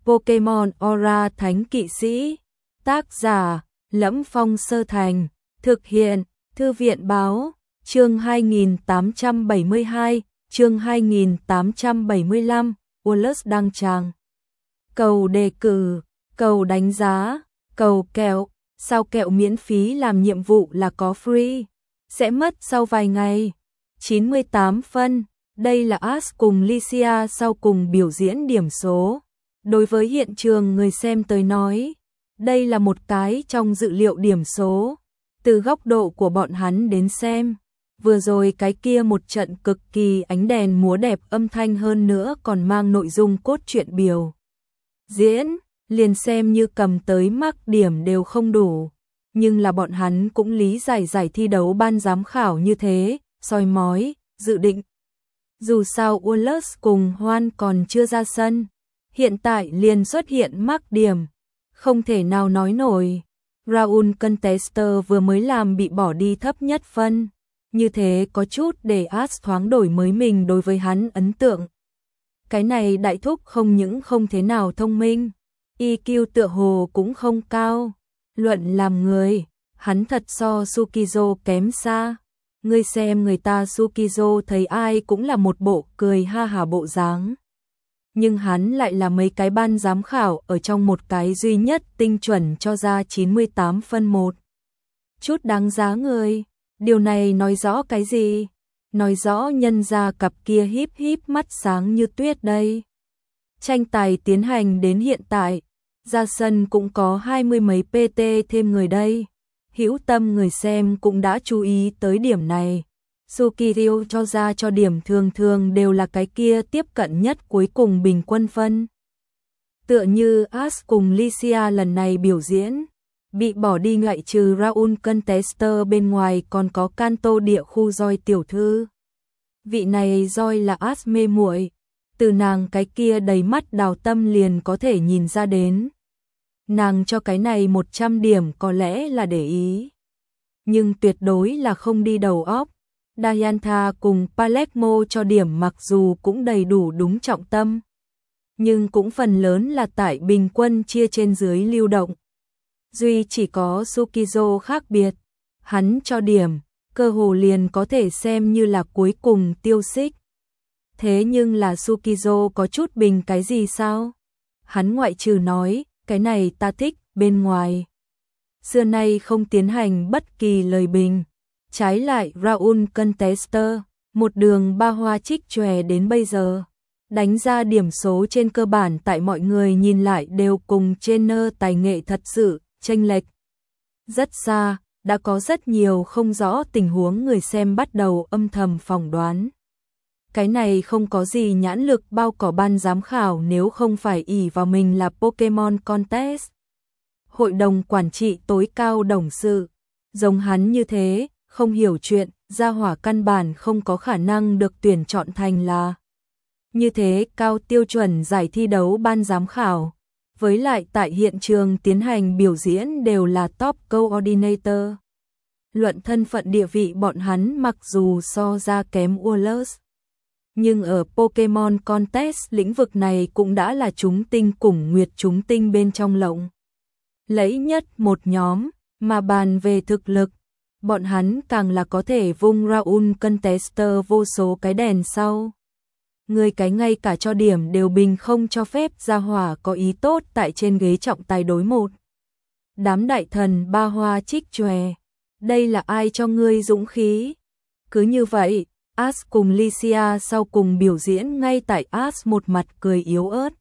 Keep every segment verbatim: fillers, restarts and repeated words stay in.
Pokemon Aura Thánh Kỵ Sĩ. Tác giả: Lẫm Phong Sơ Thành. Thực hiện: Thư viện Báo. Chương hai nghìn tám trăm bảy mươi hai, chương hai nghìn tám trăm bảy mươi lăm, Wallace đăng tràng. Cầu đề cử, cầu đánh giá, cầu kẹo, sao kẹo miễn phí làm nhiệm vụ là có free, sẽ mất sau vài ngày. chín mươi tám phân, đây là Ash cùng Licia sau cùng biểu diễn điểm số. Đối với hiện trường người xem tới nói, đây là một cái trong dự liệu điểm số. Từ góc độ của bọn hắn đến xem, vừa rồi cái kia một trận cực kỳ ánh đèn múa đẹp, âm thanh hơn nữa còn mang nội dung cốt truyện biểu diễn, liền xem như cầm tới mắc điểm đều không đủ. Nhưng là bọn hắn cũng lý giải giải thi đấu ban giám khảo như thế, soi mói, dự định. Dù sao Wallace cùng Hoan còn chưa ra sân, hiện tại liền xuất hiện mắc điểm, không thể nào nói nổi. Raul Contester vừa mới làm bị bỏ đi thấp nhất phân, như thế có chút để Ash thoáng đổi mới mình đối với hắn ấn tượng. Cái này đại thúc không những không thế nào thông minh, i kiu tựa hồ cũng không cao. Luận làm người, hắn thật so Sukizo kém xa. Ngươi xem người ta Sukizo thấy ai cũng là một bộ cười ha hả bộ dáng. Nhưng hắn lại là mấy cái ban giám khảo ở trong một cái duy nhất tinh chuẩn cho ra chín mươi tám phân một. Chút đáng giá người, điều này nói rõ cái gì? Nói rõ nhân ra cặp kia híp híp mắt sáng như tuyết đây. Tranh tài tiến hành đến hiện tại, ra sân cũng có hai mươi mấy pê tê thêm người đây. Hữu tâm người xem cũng đã chú ý tới điểm này. Sukirio cho ra cho điểm thường thường đều là cái kia tiếp cận nhất cuối cùng bình quân phân. Tựa như Ash cùng Licia lần này biểu diễn, bị bỏ đi ngoại trừ Raul Contester bên ngoài còn có Kanto địa khu Joy tiểu thư. Vị này Joy là Ash mê muội, từ nàng cái kia đầy mắt đào tâm liền có thể nhìn ra đến. Nàng cho cái này một trăm điểm có lẽ là để ý, nhưng tuyệt đối là không đi đầu óc. Diantha cùng Palermo cho điểm mặc dù cũng đầy đủ đúng trọng tâm, nhưng cũng phần lớn là tại bình quân chia trên dưới lưu động. Duy chỉ có Sukizo khác biệt, hắn cho điểm, cơ hồ liền có thể xem như là cuối cùng tiêu xích. Thế nhưng là Sukizo có chút bình cái gì sao? Hắn ngoại trừ nói, cái này ta thích, bên ngoài xưa nay không tiến hành bất kỳ lời bình. Trái lại Raul Contester, một đường ba hoa trích chòe đến bây giờ, đánh ra điểm số trên cơ bản tại mọi người nhìn lại đều cùng trainer tài nghệ thật sự chênh lệch rất xa. Đã có rất nhiều không rõ tình huống người xem bắt đầu âm thầm phỏng đoán. Cái này không có gì nhãn lực bao cỏ ban giám khảo nếu không phải ỷ vào mình là Pokemon Contest. Hội đồng quản trị tối cao đồng sự, giống hắn như thế, không hiểu chuyện, gia hỏa căn bản không có khả năng được tuyển chọn thành là như thế cao tiêu chuẩn giải thi đấu ban giám khảo. Với lại tại hiện trường tiến hành biểu diễn đều là top coordinator. Luận thân phận địa vị bọn hắn mặc dù so ra kém Wallace, nhưng ở Pokemon Contest lĩnh vực này cũng đã là chúng tinh cùng nguyệt chúng tinh bên trong lộng lẫy nhất một nhóm. Mà bàn về thực lực, bọn hắn càng là có thể vung Raul Contester vô số cái đèn sau. Người cái ngay cả cho điểm đều bình không cho phép gia hỏa có ý tốt tại trên ghế trọng tài đối một. Đám đại thần ba hoa trích chòe, đây là ai cho ngươi dũng khí? Cứ như vậy, Ash cùng Licia sau cùng biểu diễn ngay tại Ash một mặt cười yếu ớt,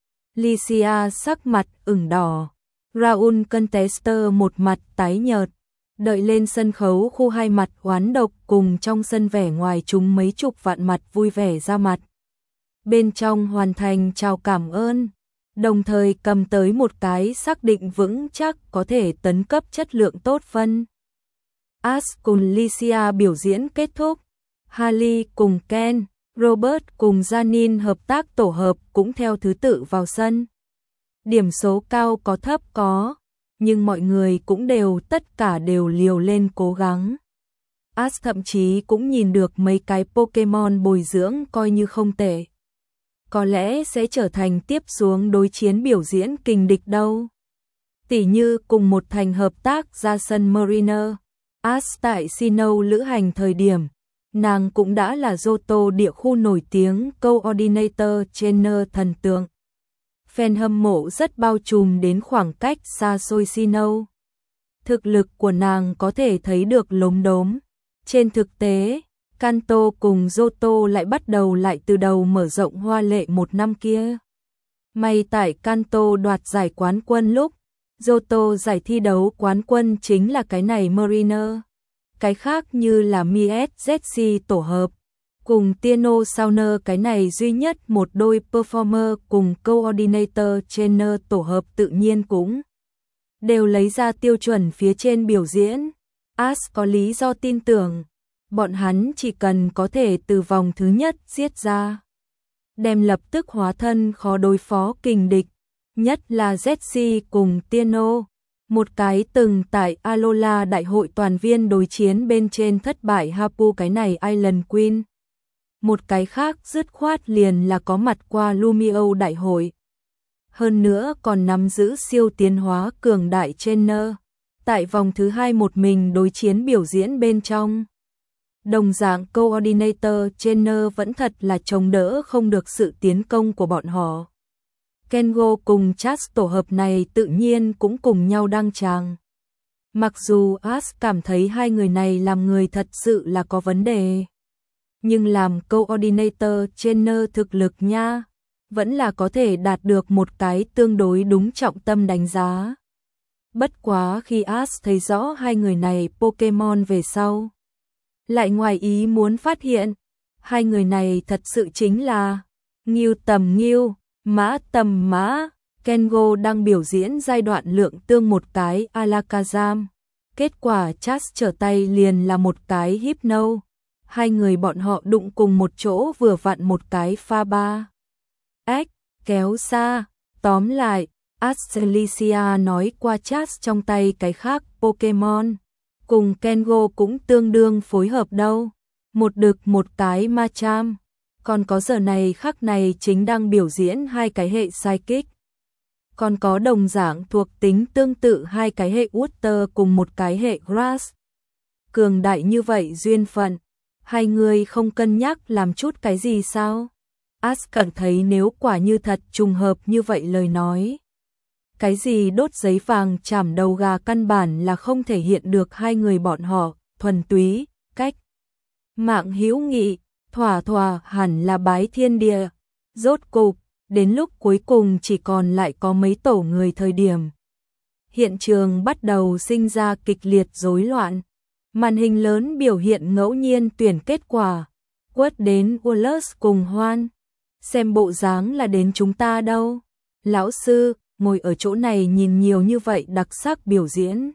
Licia sắc mặt ửng đỏ, Raul Contester một mặt tái nhợt. Đợi lên sân khấu khu hai mặt oán độc cùng trong sân vẻ ngoài chúng mấy chục vạn mặt vui vẻ ra mặt. Bên trong hoàn thành chào cảm ơn, đồng thời cầm tới một cái xác định vững chắc có thể tấn cấp chất lượng tốt phân. Ash cùng Licia biểu diễn kết thúc, Harley cùng Ken, Robert cùng Janine hợp tác tổ hợp cũng theo thứ tự vào sân. Điểm số cao có thấp có, nhưng mọi người cũng đều tất cả đều liều lên cố gắng. Ash thậm chí cũng nhìn được mấy cái Pokemon bồi dưỡng coi như không tệ. có lẽ sẽ trở thành tiếp xuống đối chiến biểu diễn kình địch đâu. Tỉ như cùng một thành hợp tác ra sân Mariner As tại Sinnoh lữ hành thời điểm, nàng cũng đã là Johto địa khu nổi tiếng coordinator trainer thần tượng. Fan hâm mộ rất bao trùm đến khoảng cách xa xôi Sinnoh. Thực lực của nàng có thể thấy được lốm đốm. Trên thực tế, Kanto cùng Johto lại bắt đầu lại từ đầu mở rộng hoa lệ một năm kia. May tại Kanto đoạt giải quán quân lúc, Johto giải thi đấu quán quân chính là cái này Mariner. Cái khác như là Miet Zetsu tổ hợp, cùng Tino Sauner cái này duy nhất một đôi performer cùng coordinator trainer tổ hợp tự nhiên cũng đều lấy ra tiêu chuẩn phía trên biểu diễn. As có lý do tin tưởng, bọn hắn chỉ cần có thể từ vòng thứ nhất giết ra, đem lập tức hóa thân khó đối phó kình địch, nhất là Zetsu cùng Tino. Một cái từng tại Alola đại hội toàn viên đối chiến bên trên thất bại Hapu cái này Island Queen. Một cái khác dứt khoát liền là có mặt qua Lumio đại hội. Hơn nữa còn nắm giữ siêu tiến hóa cường đại trainer. Tại vòng thứ hai một mình đối chiến biểu diễn bên trong. Đồng dạng coordinator trainer vẫn thật là chống đỡ không được sự tiến công của bọn họ. Kengo cùng Chas tổ hợp này tự nhiên cũng cùng nhau đăng tràng. Mặc dù As cảm thấy hai người này làm người thật sự là có vấn đề, nhưng làm coordinator trainer thực lực nha, vẫn là có thể đạt được một cái tương đối đúng trọng tâm đánh giá. Bất quá khi As thấy rõ hai người này Pokemon về sau, lại ngoài ý muốn phát hiện, hai người này thật sự chính là Ngưu tầm Ngưu, Mã tầm Mã. Kengo đang biểu diễn giai đoạn lượng tương một cái Alakazam, kết quả Chas trở tay liền là một cái Hypno. Hai người bọn họ đụng cùng một chỗ vừa vặn một cái pha ba. Ếch, kéo xa, tóm lại, Astelicia nói qua Chas trong tay cái khác Pokemon, cùng Kengo cũng tương đương phối hợp đâu. Một đực một cái Machamp, còn có giờ này khắc này chính đang biểu diễn hai cái hệ Psychic. Còn có đồng dạng thuộc tính tương tự hai cái hệ Water cùng một cái hệ Grass. Cường đại như vậy duyên phận, hai người không cân nhắc làm chút cái gì sao? As cảm thấy nếu quả như thật trùng hợp như vậy lời nói, cái gì đốt giấy vàng chảm đầu gà căn bản là không thể hiện được hai người bọn họ thuần túy cách mạng hữu nghị, thỏa thỏa hẳn là bái thiên địa. Rốt cục, đến lúc cuối cùng chỉ còn lại có mấy tổ người thời điểm, hiện trường bắt đầu sinh ra kịch liệt rối loạn. Màn hình lớn biểu hiện ngẫu nhiên tuyển kết quả, quất đến Wallace cùng Hoan. Xem bộ dáng là đến chúng ta đâu. Lão sư, ngồi ở chỗ này nhìn nhiều như vậy đặc sắc biểu diễn,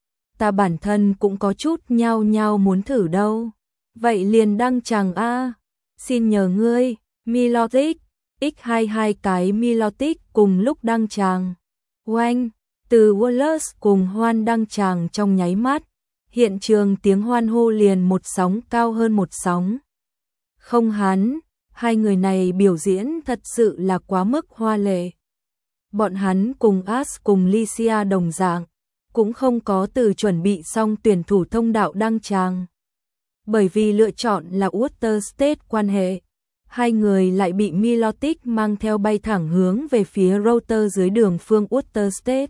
ta bản thân cũng có chút nhao nhao muốn thử đâu. Vậy liền đăng tràng a. Xin nhờ ngươi, Milotic, x hai mươi hai cái Milotic cùng lúc đăng tràng. Oanh, từ Wallace cùng Hoan đăng tràng trong nháy mắt, hiện trường tiếng hoan hô liền một sóng cao hơn một sóng. Không hắn, hai người này biểu diễn thật sự là quá mức hoa lệ. Bọn hắn cùng As cùng Licia đồng dạng, cũng không có từ chuẩn bị xong tuyển thủ thông đạo đăng tràng. Bởi vì lựa chọn là Water State quan hệ, hai người lại bị Milotic mang theo bay thẳng hướng về phía router dưới đường phương Water State.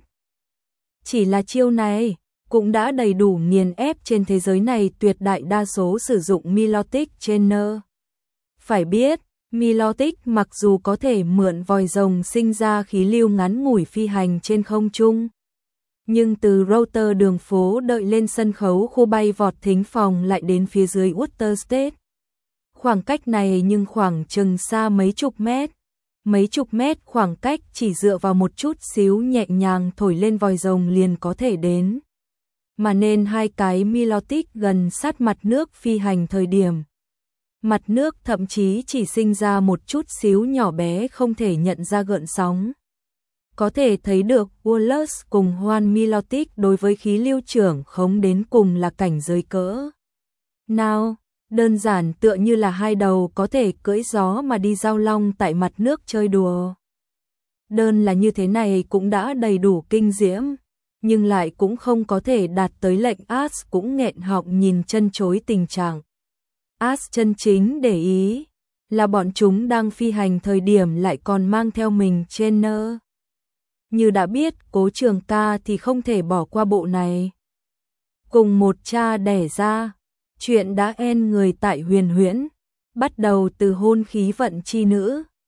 Chỉ là chiêu này cũng đã đầy đủ nghiền ép trên thế giới này tuyệt đại đa số sử dụng Milotic trainer. Phải biết, Milotic mặc dù có thể mượn vòi rồng sinh ra khí lưu ngắn ngủi phi hành trên không trung, nhưng từ router đường phố đợi lên sân khấu khu bay vọt thính phòng lại đến phía dưới Water State. Khoảng cách này nhưng khoảng chừng xa mấy chục mét. Mấy chục mét khoảng cách chỉ dựa vào một chút xíu nhẹ nhàng thổi lên vòi rồng liền có thể đến. Mà nên hai cái Milotic gần sát mặt nước phi hành thời điểm, mặt nước thậm chí chỉ sinh ra một chút xíu nhỏ bé không thể nhận ra gợn sóng. Có thể thấy được Wallace cùng Hoan Milotic đối với khí lưu trưởng khống đến cùng là cảnh giới cỡ nào. Đơn giản tựa như là hai đầu có thể cưỡi gió mà đi giao long tại mặt nước chơi đùa. Đơn là như thế này cũng đã đầy đủ kinh diễm, nhưng lại cũng không có thể đạt tới lệnh Ash cũng nghẹn họng nhìn chân chối tình trạng. Ash chân chính để ý là bọn chúng đang phi hành thời điểm lại còn mang theo mình trainer. Như đã biết Cố Trường Ca thì không thể bỏ qua bộ này. Cùng một cha đẻ ra, chuyện đã en người tại Huyền Huyễn, bắt đầu từ hôn khí vận chi nữ,